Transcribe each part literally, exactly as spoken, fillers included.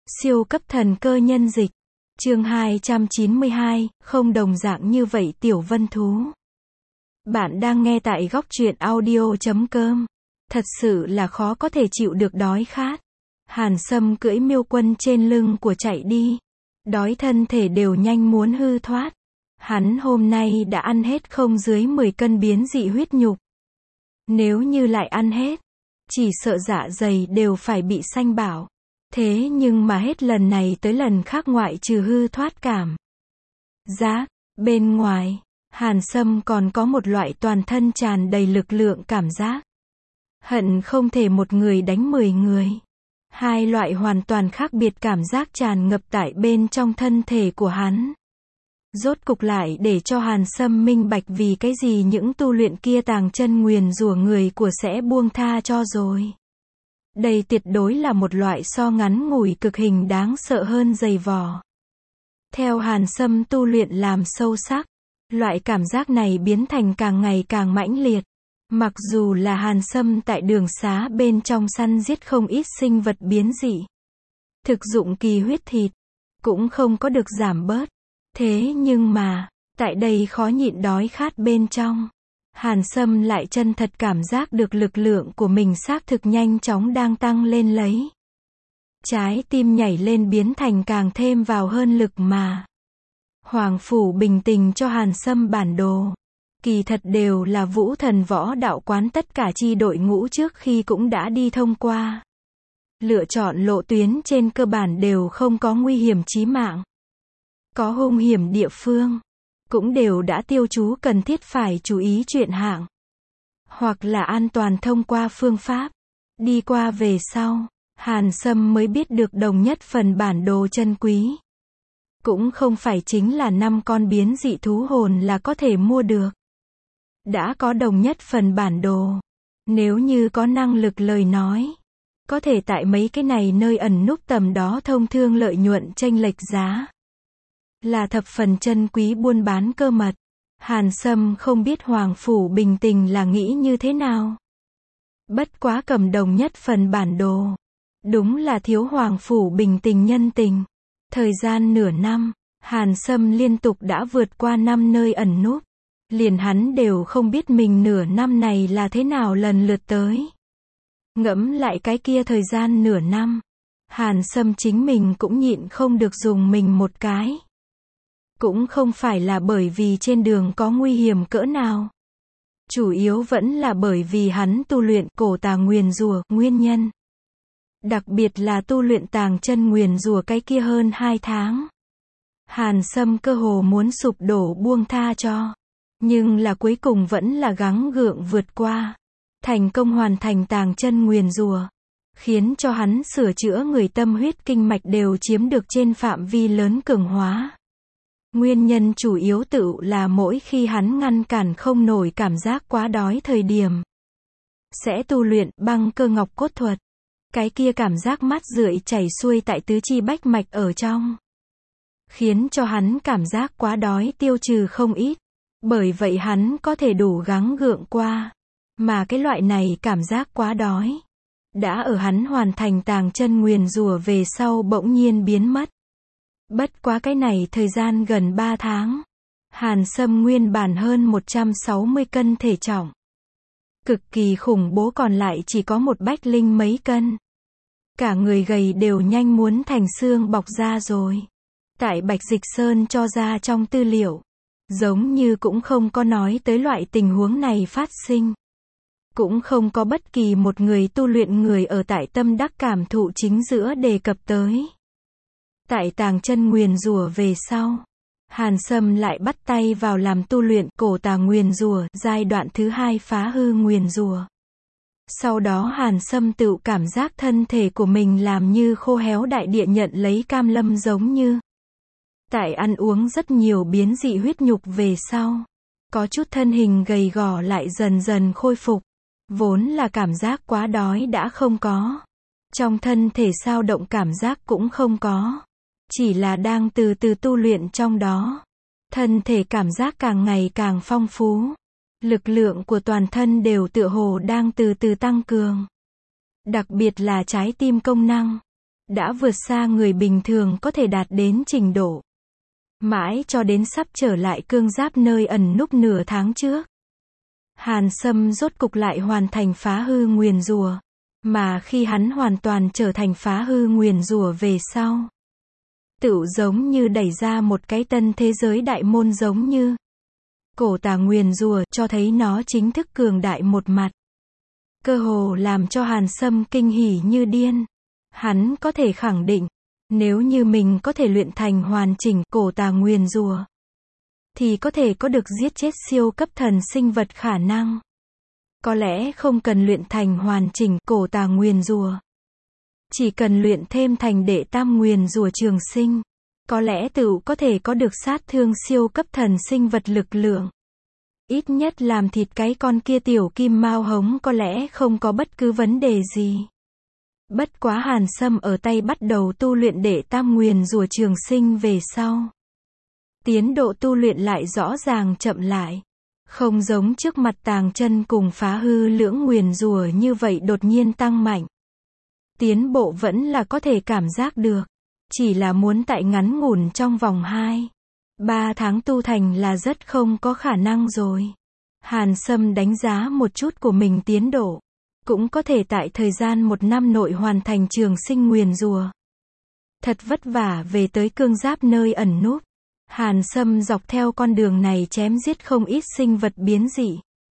Siêu cấp thần cơ nhân dịch. Chương hai trăm chín mươi hai, không đồng dạng như vậy tiểu vân thú. Bạn đang nghe tại góc truyện audio chấm com. Thật sự là khó có thể chịu được đói khát. Hàn Sâm cưỡi miêu quân trên lưng của chạy đi. Đói thân thể đều nhanh muốn hư thoát. Hắn hôm nay đã ăn hết không dưới mười cân biến dị huyết nhục. Nếu như lại ăn hết, chỉ sợ dạ dày đều phải bị sanh bảo. Thế nhưng mà hết lần này tới lần khác ngoại trừ hư thoát cảm giác, bên ngoài, Hàn Sâm còn có một loại toàn thân tràn đầy lực lượng cảm giác. Hận không thể một người đánh mười người. Hai loại hoàn toàn khác biệt cảm giác tràn ngập tại bên trong thân thể của hắn. Rốt cục lại để cho Hàn Sâm minh bạch vì cái gì những tu luyện kia tàng chân nguyền rủa người của sẽ buông tha cho rồi. Đây tuyệt đối là một loại so ngắn ngủi cực hình đáng sợ hơn giày vò. Theo Hàn Sâm tu luyện làm sâu sắc, loại cảm giác này biến thành càng ngày càng mãnh liệt. Mặc dù là Hàn Sâm tại đường xá bên trong săn giết không ít sinh vật biến dị, thực dụng kỳ huyết thịt, cũng không có được giảm bớt. Thế nhưng mà, tại đây khó nhịn đói khát bên trong, Hàn Sâm lại chân thật cảm giác được lực lượng của mình xác thực nhanh chóng đang tăng lên lấy. Trái tim nhảy lên biến thành càng thêm vào hơn lực mà. Hoàng Phủ bình tình cho Hàn Sâm bản đồ. Kỳ thật đều là Vũ Thần Võ Đạo Quán tất cả chi đội ngũ trước khi cũng đã đi thông qua. Lựa chọn lộ tuyến trên cơ bản đều không có nguy hiểm chí mạng. Có hung hiểm địa phương, cũng đều đã tiêu chú cần thiết phải chú ý chuyện hạng. Hoặc là an toàn thông qua phương pháp. Đi qua về sau, Hàn Sâm mới biết được đồng nhất phần bản đồ chân quý. Cũng không phải chính là năm con biến dị thú hồn là có thể mua được. Đã có đồng nhất phần bản đồ. Nếu như có năng lực lời nói, có thể tại mấy cái này nơi ẩn núp tầm đó thông thương lợi nhuận chênh lệch giá. Là thập phần chân quý buôn bán cơ mật. Hàn Sâm không biết Hoàng Phủ bình tình là nghĩ như thế nào. Bất quá cầm đồng nhất phần bản đồ. Đúng là thiếu Hoàng Phủ bình tình nhân tình. Thời gian nửa năm, Hàn Sâm liên tục đã vượt qua năm nơi ẩn núp. Liền hắn đều không biết mình nửa năm này là thế nào lần lượt tới. Ngẫm lại cái kia thời gian nửa năm, Hàn Sâm chính mình cũng nhịn không được dùng mình một cái. Cũng không phải là bởi vì trên đường có nguy hiểm cỡ nào. Chủ yếu vẫn là bởi vì hắn tu luyện cổ tà nguyền rủa nguyên nhân. Đặc biệt là tu luyện tàng chân nguyền rủa cái kia hơn hai tháng. Hàn Sâm cơ hồ muốn sụp đổ buông tha cho. Nhưng là cuối cùng vẫn là gắng gượng vượt qua. Thành công hoàn thành tàng chân nguyền rủa. Khiến cho hắn sửa chữa người tâm huyết kinh mạch đều chiếm được trên phạm vi lớn cường hóa. Nguyên nhân chủ yếu tự là mỗi khi hắn ngăn cản không nổi cảm giác quá đói thời điểm. Sẽ tu luyện băng cơ ngọc cốt thuật. Cái kia cảm giác mát rượi chảy xuôi tại tứ chi bách mạch ở trong. Khiến cho hắn cảm giác quá đói tiêu trừ không ít. Bởi vậy hắn có thể đủ gắng gượng qua. Mà cái loại này cảm giác quá đói. Đã ở hắn hoàn thành tàng chân nguyền rủa về sau bỗng nhiên biến mất. Bất quá cái này thời gian gần ba tháng. Hàn Sâm nguyên bản hơn một trăm sáu mươi cân thể trọng. Cực kỳ khủng bố còn lại chỉ có một bách linh mấy cân. Cả người gầy đều nhanh muốn thành xương bọc ra rồi. Tại Bạch Dịch Sơn cho ra trong tư liệu. Giống như cũng không có nói tới loại tình huống này phát sinh. Cũng không có bất kỳ một người tu luyện người ở tại tâm đắc cảm thụ chính giữa đề cập tới. Tại tàng chân nguyền rủa về sau, Hàn Sâm lại bắt tay vào làm tu luyện cổ tà nguyền rủa giai đoạn thứ hai phá hư nguyền rủa. Sau đó Hàn Sâm tự cảm giác thân thể của mình làm như khô héo đại địa nhận lấy cam lâm giống như. Tại ăn uống rất nhiều biến dị huyết nhục về sau, có chút thân hình gầy gò lại dần dần khôi phục. Vốn là cảm giác quá đói đã không có. Trong thân thể sao động cảm giác cũng không có. Chỉ là đang từ từ tu luyện trong đó. Thân thể cảm giác càng ngày càng phong phú. Lực lượng của toàn thân đều tựa hồ đang từ từ tăng cường. Đặc biệt là trái tim công năng. đã vượt xa người bình thường có thể đạt đến trình độ. Mãi cho đến sắp trở lại cương giáp nơi ẩn núp nửa tháng trước. Hàn Sâm rốt cục lại hoàn thành phá hư nguyền rủa. Mà khi hắn hoàn toàn trở thành phá hư nguyền rủa về sau, tựu giống như đẩy ra một cái tân thế giới đại môn, giống như cổ tà nguyền rủa cho thấy nó chính thức cường đại một mặt. Cơ hồ làm cho Hàn Sâm kinh hỉ như điên. Hắn có thể khẳng định, nếu như mình có thể luyện thành hoàn chỉnh cổ tà nguyền rủa, thì có thể có được giết chết siêu cấp thần sinh vật khả năng. Có lẽ không cần luyện thành hoàn chỉnh cổ tà nguyền rủa, chỉ cần luyện thêm thành đệ tam nguyền rủa trường sinh, có lẽ tự có thể có được sát thương siêu cấp thần sinh vật lực lượng. Ít nhất làm thịt cái con kia tiểu kim mao hống có lẽ không có bất cứ vấn đề gì. Bất quá Hàn Sâm ở tay bắt đầu tu luyện đệ tam nguyền rủa trường sinh về sau, tiến độ tu luyện lại rõ ràng chậm lại. Không giống trước mặt tàng chân cùng phá hư lưỡng nguyền rủa như vậy đột nhiên tăng mạnh. Tiến bộ vẫn là có thể cảm giác được. Chỉ là muốn tại ngắn ngủn trong vòng hai, ba tháng tu thành là rất không có khả năng rồi. Hàn Sâm đánh giá một chút của mình tiến độ. Cũng có thể tại thời gian một năm nội hoàn thành trường sinh nguyền rủa. Thật vất vả về tới cương giáp nơi ẩn núp. Hàn Sâm dọc theo con đường này chém giết không ít sinh vật biến dị.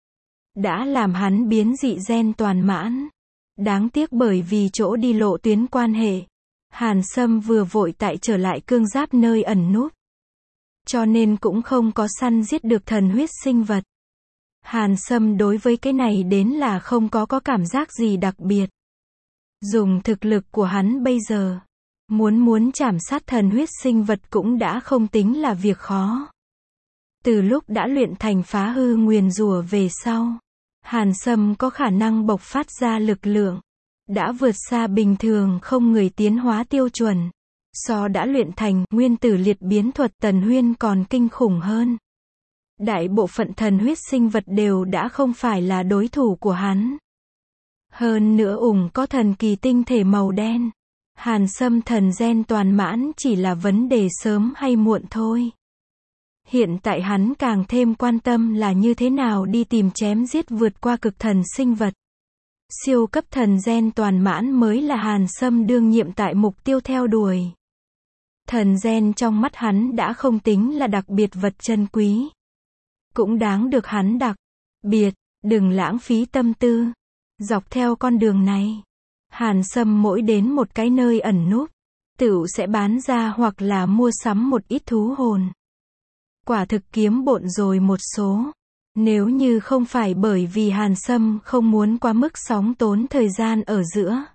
Đã làm hắn biến dị gen toàn mãn. Đáng tiếc bởi vì chỗ đi lộ tuyến quan hệ, Hàn Sâm vừa vội tại trở lại cương giáp nơi ẩn núp. Cho nên cũng không có săn giết được thần huyết sinh vật. Hàn Sâm đối với cái này đến là không có có cảm giác gì đặc biệt. Dùng thực lực của hắn bây giờ, muốn muốn chảm sát thần huyết sinh vật cũng đã không tính là việc khó. Từ lúc đã luyện thành phá hư nguyền rủa về sau, Hàn Sâm có khả năng bộc phát ra lực lượng, đã vượt xa bình thường không người tiến hóa tiêu chuẩn. So đã luyện thành nguyên tử liệt biến thuật Tần Huyên còn kinh khủng hơn. Đại bộ phận thần huyết sinh vật đều đã không phải là đối thủ của hắn. Hơn nữa ủng có thần kỳ tinh thể màu đen. Hàn Sâm thần gen toàn mãn chỉ là vấn đề sớm hay muộn thôi. Hiện tại hắn càng thêm quan tâm là như thế nào đi tìm chém giết vượt qua cực thần sinh vật. Siêu cấp thần gen toàn mãn mới là Hàn Sâm đương nhiệm tại mục tiêu theo đuổi. Thần gen trong mắt hắn đã không tính là đặc biệt vật chân quý. Cũng đáng được hắn đặc biệt, đừng lãng phí tâm tư. Dọc theo con đường này, Hàn Sâm mỗi đến một cái nơi ẩn núp, tựu sẽ bán ra hoặc là mua sắm một ít thú hồn. Quả thực kiếm bộn rồi một số. Nếu như không phải bởi vì Hàn Sâm không muốn quá mức sóng tốn thời gian ở giữa,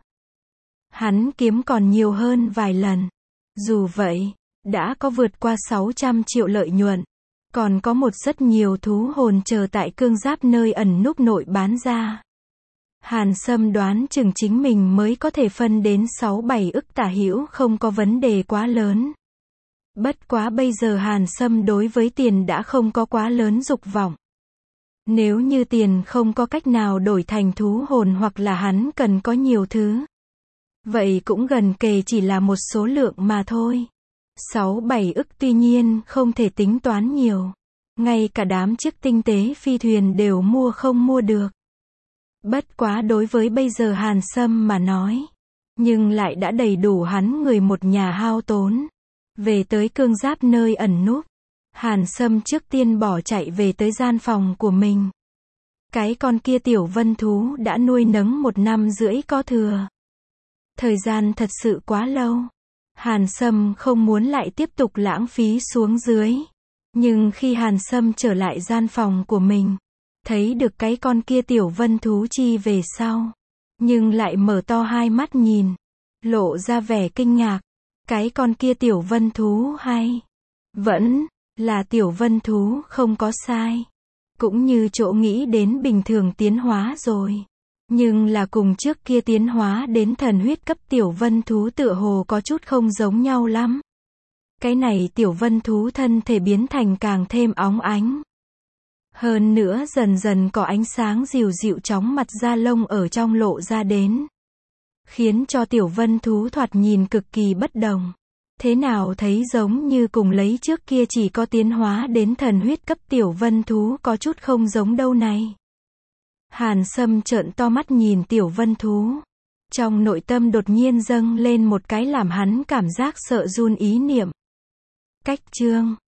hắn kiếm còn nhiều hơn vài lần. Dù vậy, đã có vượt qua sáu trăm triệu lợi nhuận. Còn có một rất nhiều thú hồn chờ tại cương giáp nơi ẩn núp nội bán ra. Hàn Sâm đoán chừng chính mình mới có thể phân đến sáu bảy ức tả hữu, không có vấn đề quá lớn. Bất quá bây giờ Hàn Sâm đối với tiền đã không có quá lớn dục vọng. Nếu như tiền không có cách nào đổi thành thú hồn hoặc là hắn cần có nhiều thứ, vậy cũng gần kề chỉ là một số lượng mà thôi. sáu bảy ức tuy nhiên không thể tính toán nhiều. Ngay cả đám chiếc tinh tế phi thuyền đều mua không mua được. Bất quá đối với bây giờ Hàn Sâm mà nói, nhưng lại đã đầy đủ hắn người một nhà hao tốn. Về tới cương giáp nơi ẩn núp, Hàn Sâm trước tiên bỏ chạy về tới gian phòng của mình. Cái con kia tiểu vân thú đã nuôi nấng một năm rưỡi có thừa. Thời gian thật sự quá lâu. Hàn Sâm không muốn lại tiếp tục lãng phí xuống dưới. Nhưng khi Hàn Sâm trở lại gian phòng của mình, thấy được cái con kia tiểu vân thú chi về sau, nhưng lại mở to hai mắt nhìn, lộ ra vẻ kinh ngạc. Cái con kia tiểu vân thú hay vẫn là tiểu vân thú không có sai. Cũng như chỗ nghĩ đến bình thường tiến hóa rồi. Nhưng là cùng trước kia tiến hóa đến thần huyết cấp tiểu vân thú tựa hồ có chút không giống nhau lắm. Cái này tiểu vân thú thân thể biến thành càng thêm óng ánh. Hơn nữa dần dần có ánh sáng dịu dịu chóng mặt da lông ở trong lộ ra đến. khiến cho tiểu vân thú thoạt nhìn cực kỳ bất đồng. Thế nào thấy giống như cùng lấy trước kia chỉ có tiến hóa đến thần huyết cấp tiểu vân thú có chút không giống đâu này. Hàn Sâm trợn to mắt nhìn tiểu vân thú. Trong nội tâm đột nhiên dâng lên một cái làm hắn cảm giác sợ run ý niệm. Cách chương